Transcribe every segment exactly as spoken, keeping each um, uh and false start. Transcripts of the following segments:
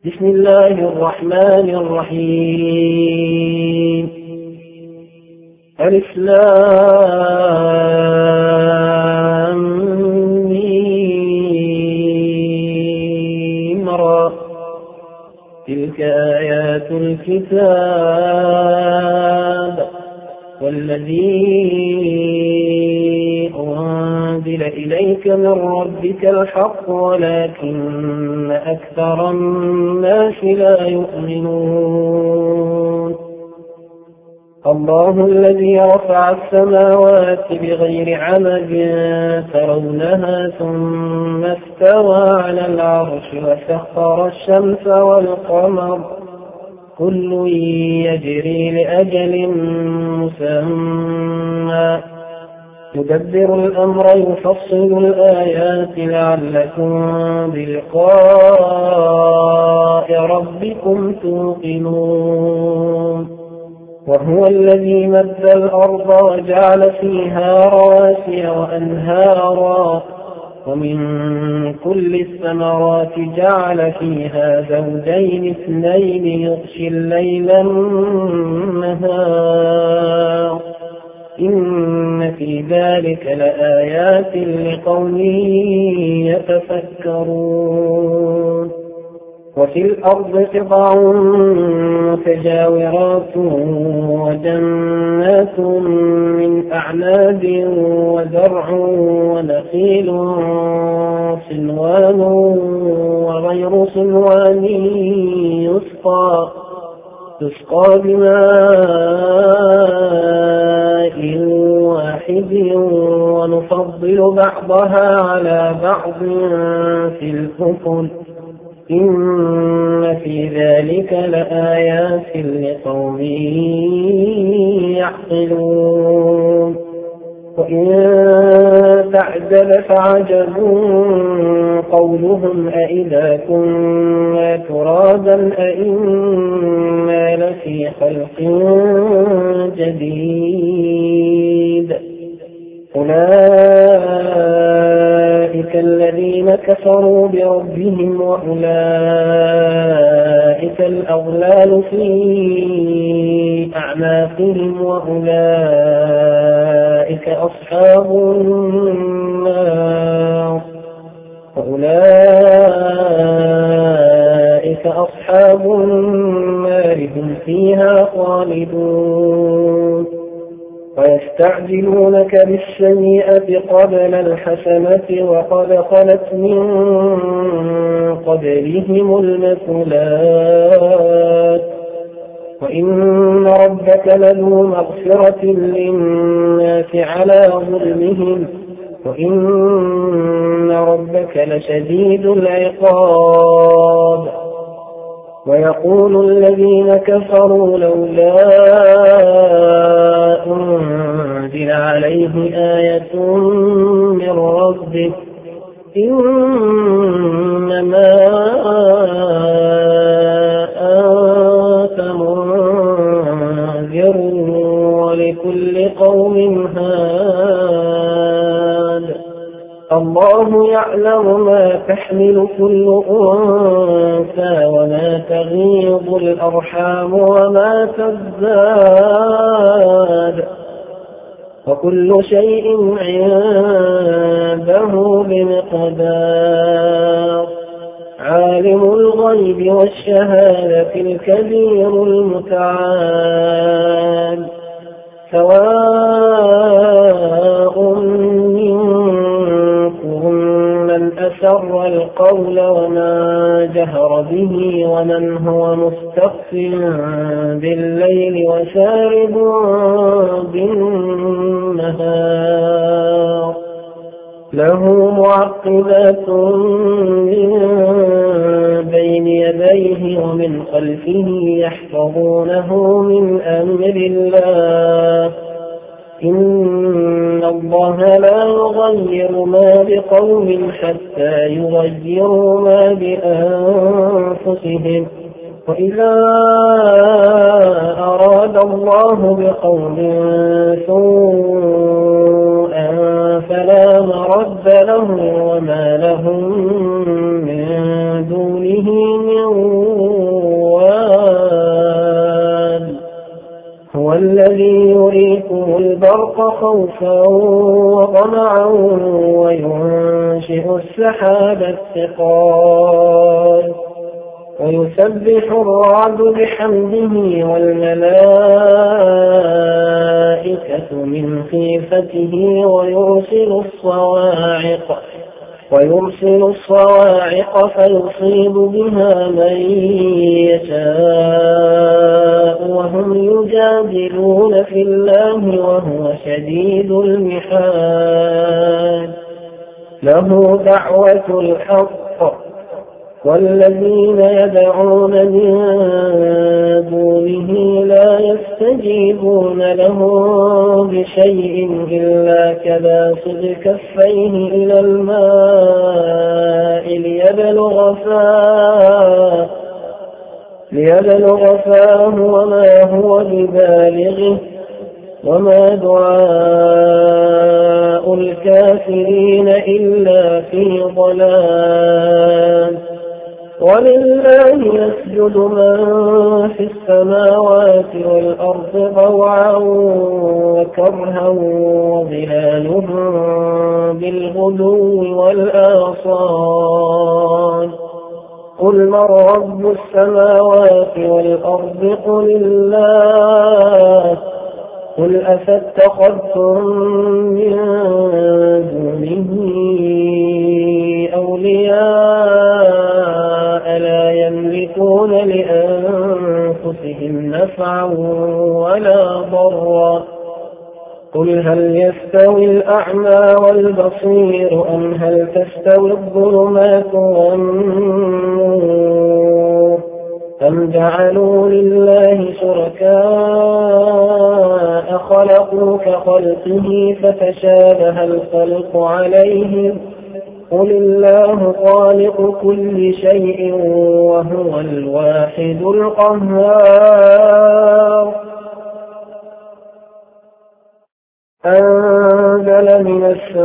بسم الله الرحمن الرحيم. ألف لام ميم را. تلك آيات الكتاب والذي أنزل إليك من ربك الحق ولكن أكثر الناس لا يؤمنون. الله الذي رفع السماوات بغير عمد ترونها ثم استوى على العرش وسخر الشمس والقمر كل يجري لأجل مسمى يدبر الأمر يفصل الآيات لعلكم بلقاء ربكم توقنون. وهو الذي مد الأرض وجعل فيها رواسي وأنهارا ومن كل الثمرات جعل فيها زوجين اثنين يغشي الليل النهار إن في ذلك لآيات لقوم يتفكرون. وفي الأرض قطع متجاورات وجنات من أعناب وزرع ونخيل صنوان وغير صنوان يسقى تسقى بماء واحد ونفضل بعضها على بعض في الأكل إن في ذلك لآيات لقوم يعقلون. وإن تعجب فعجب قولهم أإذا كنا ترابا أإنا لفي خلق جديد أولئك الذين كفروا بربهم وأولئك الأغلال في أعناقهم وأولئك أصحاب النار وأولئك أصحاب النار هم فيها خالدون. ويستعجلونك بالسيئة قبل الحسنة وقد خلت من قبلهم المثلات وإن ربك لذو مغفرة للناس على ظلمهم وإن ربك لشديد العقاب. ويقول الذين كفروا لولا أنزل عليه آية من ربه إنما أنت منذر ولكل قوم هاد. الله يعلم ما تحمل كل أنثى وما تغيض الأرحام وما تزداد وكل شيء عنده بمقدار. عالم الغيب والشهادة الكبير المتعال سواء منكم من أسر القول وما جهر به ومن هو مستخف بالليل وسارب بالنهار له معقبات من بين يديه ومن خلفه يحفظونه من أمر الله إن الله لا يغير ما بقوم حتى يغيروا ما بأنفسهم وإذا أراد الله بقوم سوءا فلا مرد له وما لهم من دونه من وال هو الذي يريكم البرق خوفا وطمعا وينشئ السحاب الثقال ويسبح الرعد بحمده والملائكة من خيفته ويرسل الصواعق ويرسل الصواعق فيصيب بها من يشاء وهم يجادلون في الله وهو شديد المحال له دعوة الحق والذين يدعون من دونه لا يستجيبون لهم بشيء إلا كباسط كفيه إلى الماء ليبلغ فاه ليبلغ فاه وما هو ببالغه وما دعاء الكافرين إلا في ضلال ولله يسجد من في السماوات والأرض طوعا وكرها وظلالهم بالغدو والآصال قل من رب السماوات والأرض قل الله قل أفاتخذتم من دونه أولياء لا يملكون لأنفسهم نفعا ولا ضرا قل هل يستوي الأعمى والبصير أم هل تستوي الظلمات والنور أم جعلوا لله شركاء خلقوا كخلقه فتشابه الخلق عليهم قل الله خالق كل شيء وهو الواحد القهار أنزل من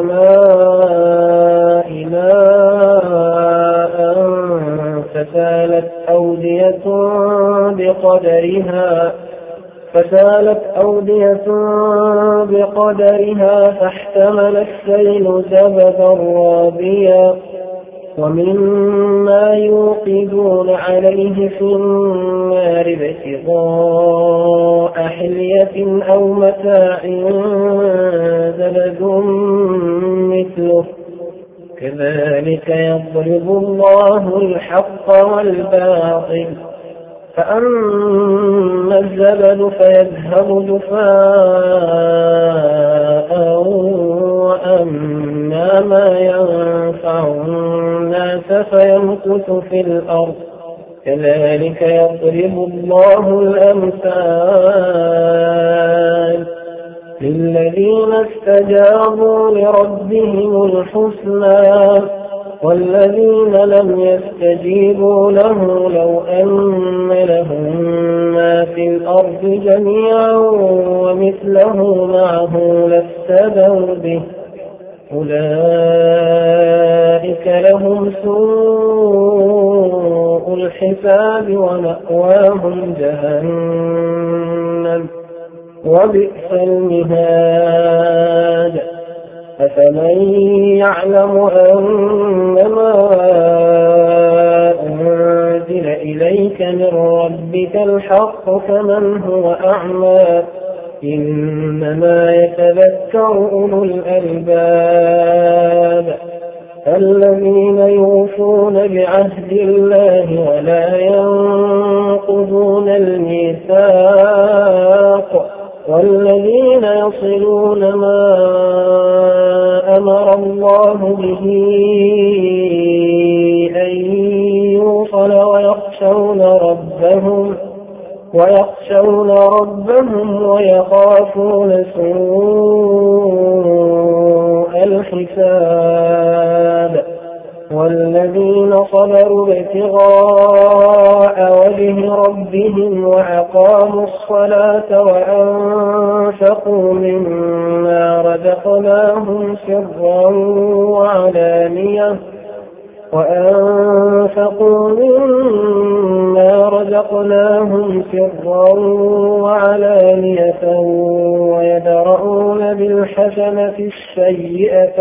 السماء ماء فسالت أودية بقدرها فسالت أودية بقدرها فاحتمل السيل زبدا رابيا ومما يوقدون عليه في النار ابتغاء حلية أو متاع زبد مثله كذلك يضرب الله الحق والباطل فأما الزبد فيذهب جفاء وأما ما ينفع الناس فيمكث في الأرض كذلك يضرب الله الأمثال للذين استجابوا لربهم الحسنى والذين لم يستجيبوا له لو أن لهم ما في الأرض جميعا ومثله معه لافتدوا به أولئك لهم سوء الحساب ومأواهم جهنم وبئس المهاد أفمن يعلم أنما أنزل إليك من ربك الحق كمن هو أعمى إنما يتذكر أولو الألباب الذين يوفون بعهد الله ولا ينقضون الميثاق والذين يصلون ما أمر الله به أن يوصل ويخشون ربهم ويخشون ربهم ويخافون سوء الحساب والذين صبروا ابتغاء وجه ربهم وأقاموا الصلاة وأنفقوا مما رزقناهم سرا وعلانية وأنفقوا مما رزقناهم سرا وعلانية ويدرؤون بالحسنة السيئة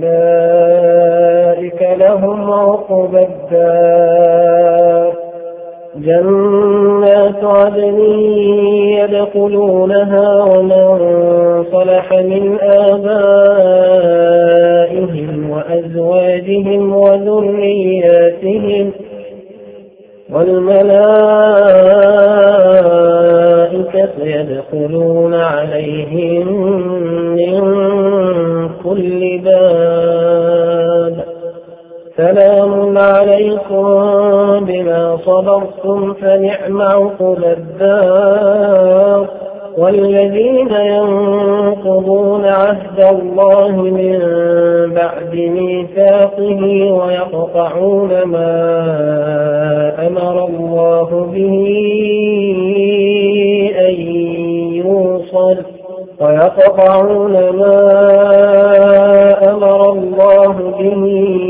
أولئك لهم عقبى الدار جنات عدن يدخلونها ومن صلح من آبائهم وأزواجهم وذرياتهم والملائكة يدخلون عليهم من كل باب سلام عليكم بما صبرتم فنعم عقبى الدار والذين ينقضون عهد الله من بعد ميثاقه ويقطعون ما أمر الله به أن يوصل ويقطعون ما أمر الله به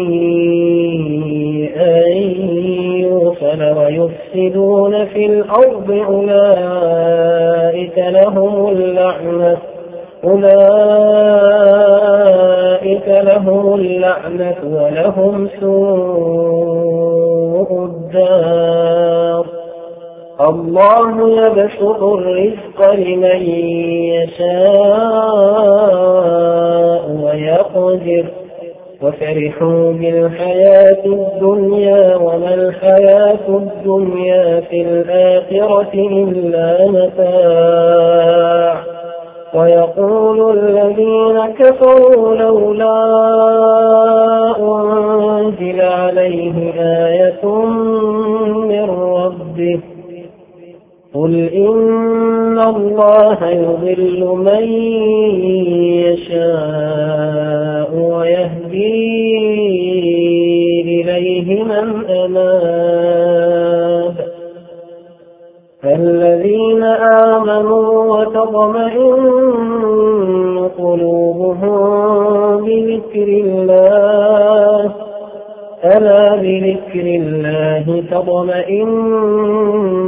أن يوصل ويفسدون في الأرض أولئك لهم اللعنة أولئك لهم اللعنة ولهم سوء الدار الله يبسط الرزق لمن يشاء ويقدر وفرحوا بالحياة الدنيا وما الحياة الدنيا في الآخرة إلا متاع ويقول الذين كفروا لولا أنزل عليه آية من ربه قل إن الله يضل من يشاء ويهدي إليه من أناب الذين آمنوا وتطمئن قلوبهم بذكر الله ألا بذكر الله تطمئن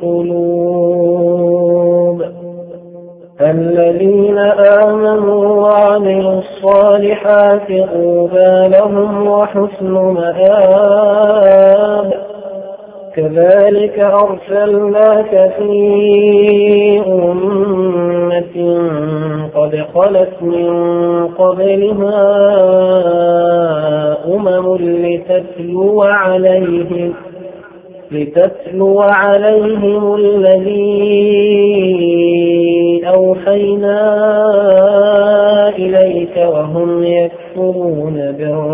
القلوب الذين آمنوا وعملوا الصالحات طوبى لهم وحسن مآب كذلك أرسلناك في أمة قد خلت من قبلها أمم لتتلو عليهم لتتلو عليهم الذي أوحينا إليك وهم يكفرون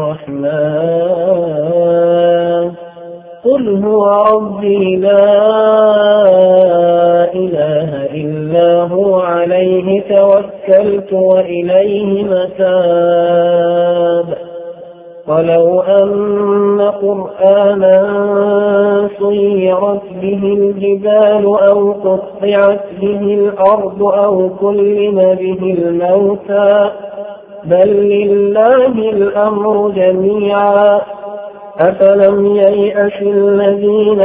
بالرحمن قل هو ربي لا إله إلا هو عليه توكلت وإليه متاب ولو أن قرآنا سيرت به الجبال أو قطعت به الأرض أو كلم به الموتى بل لله الأمر جميعا أفلم ييأس الذين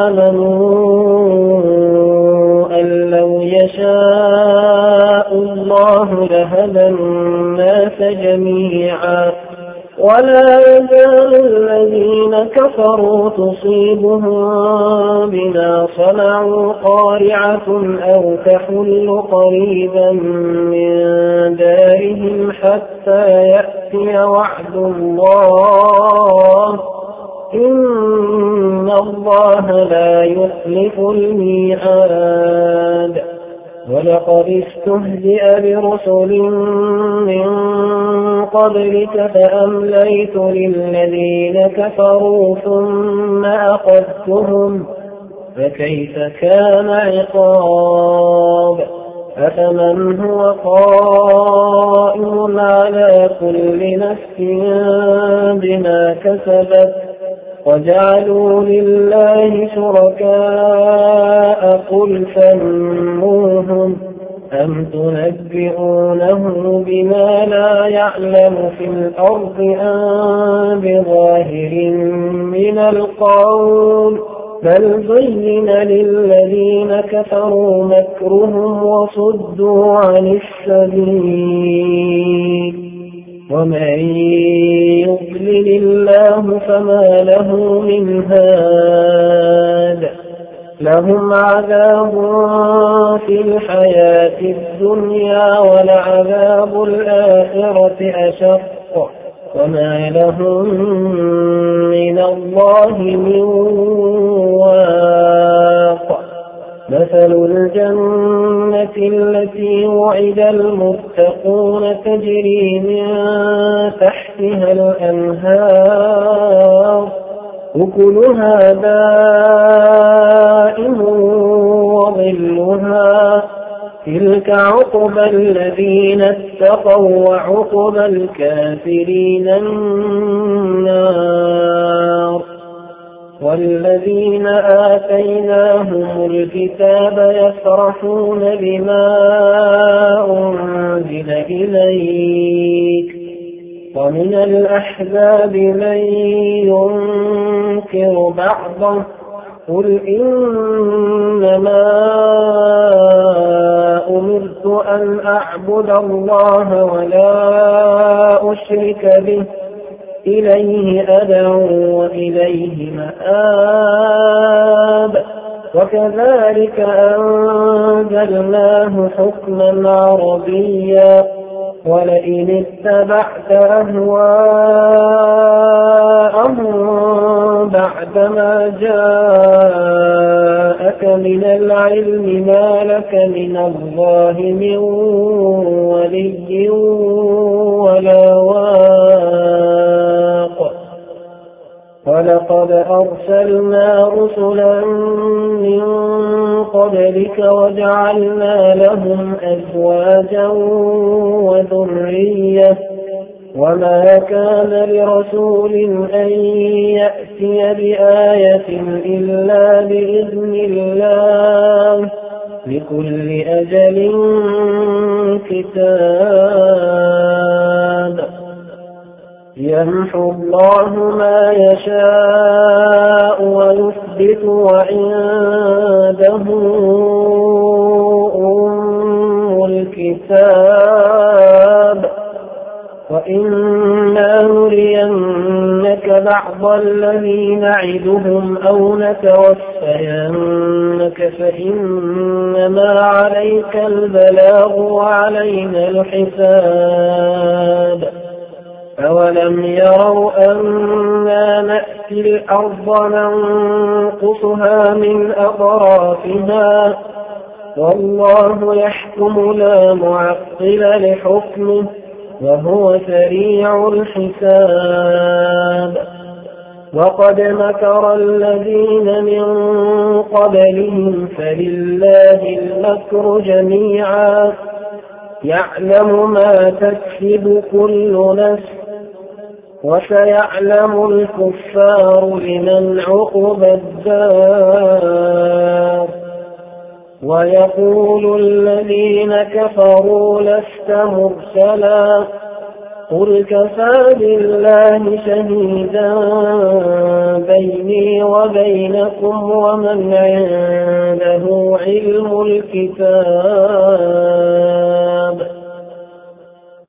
آمنوا أن لو يشاء الله لهدى الناس جميعا ولا يزال الذين كفروا تصيبهم بما صنعوا قارعة أو تحل قريبا من دارهم حتى يأتي وعد الله إن الله لا يخلف الميعاد ولقد استهزئ برسل من قبلك فأمليت للذين كفروا ثم أخذتهم فكيف كان عقاب أفمن هو قائم على كل نفس بما كسبت وجعلوا لله شركاء قل سموهم أم تنبئونه بما لا يعلم في الأرض أم بظاهر من القول بل زين للذين كفروا مكرهم وصدوا عن السبيل ومن يضلل الله فما له من هاد لهم عذاب في الحياة الدنيا ولعذاب الآخرة أشق وما لهم من الله من واق مثل الجنة التي وعد المتقون تجري من تحتها الأنهار أكلها دائم وظلها تلك عقبى الذين اتقوا وعقبى الكافرين النار والذين آتيناهم الكتاب يفرحون بما أنزل إليك ومن الأحزاب من ينكر بعضه قل إنما أمرت أن أعبد الله ولا أشرك به إليه أدعو وإليه مآب وكذلك أنزلناه حكما عربيا ولئن اتبعت أهواءهم بعدما جاءك من العلم ما لك من الله من ولي ولا واق ولقد أرسلنا رسلا من قبلك وجعلنا لهم أزواجا وذرية وما كان لرسول أن يأتي بآية إلا بإذن الله لكل أجل كتاب يمحو الله ما يشاء ويثبت وعنده أم الكتاب وإنا نرينك بعض الذي نعدهم أو نتوفينك فإنما عليك البلاغ وعلينا الحساب أولم يروا أنا نأتي الأرض ننقصها من أطرافها والله يحكم لا معقل لحكمه وهو سريع الحساب وقد مكر الذين من قبلهم فلله المكر جميعا يعلم ما تكسب كل نفس وسيعلم الكفار لمن عقبى الدار ويقول الذين كفروا لست مرسلا قل كفى بالله شهيدا بيني وبينكم ومن عنده علم الكتاب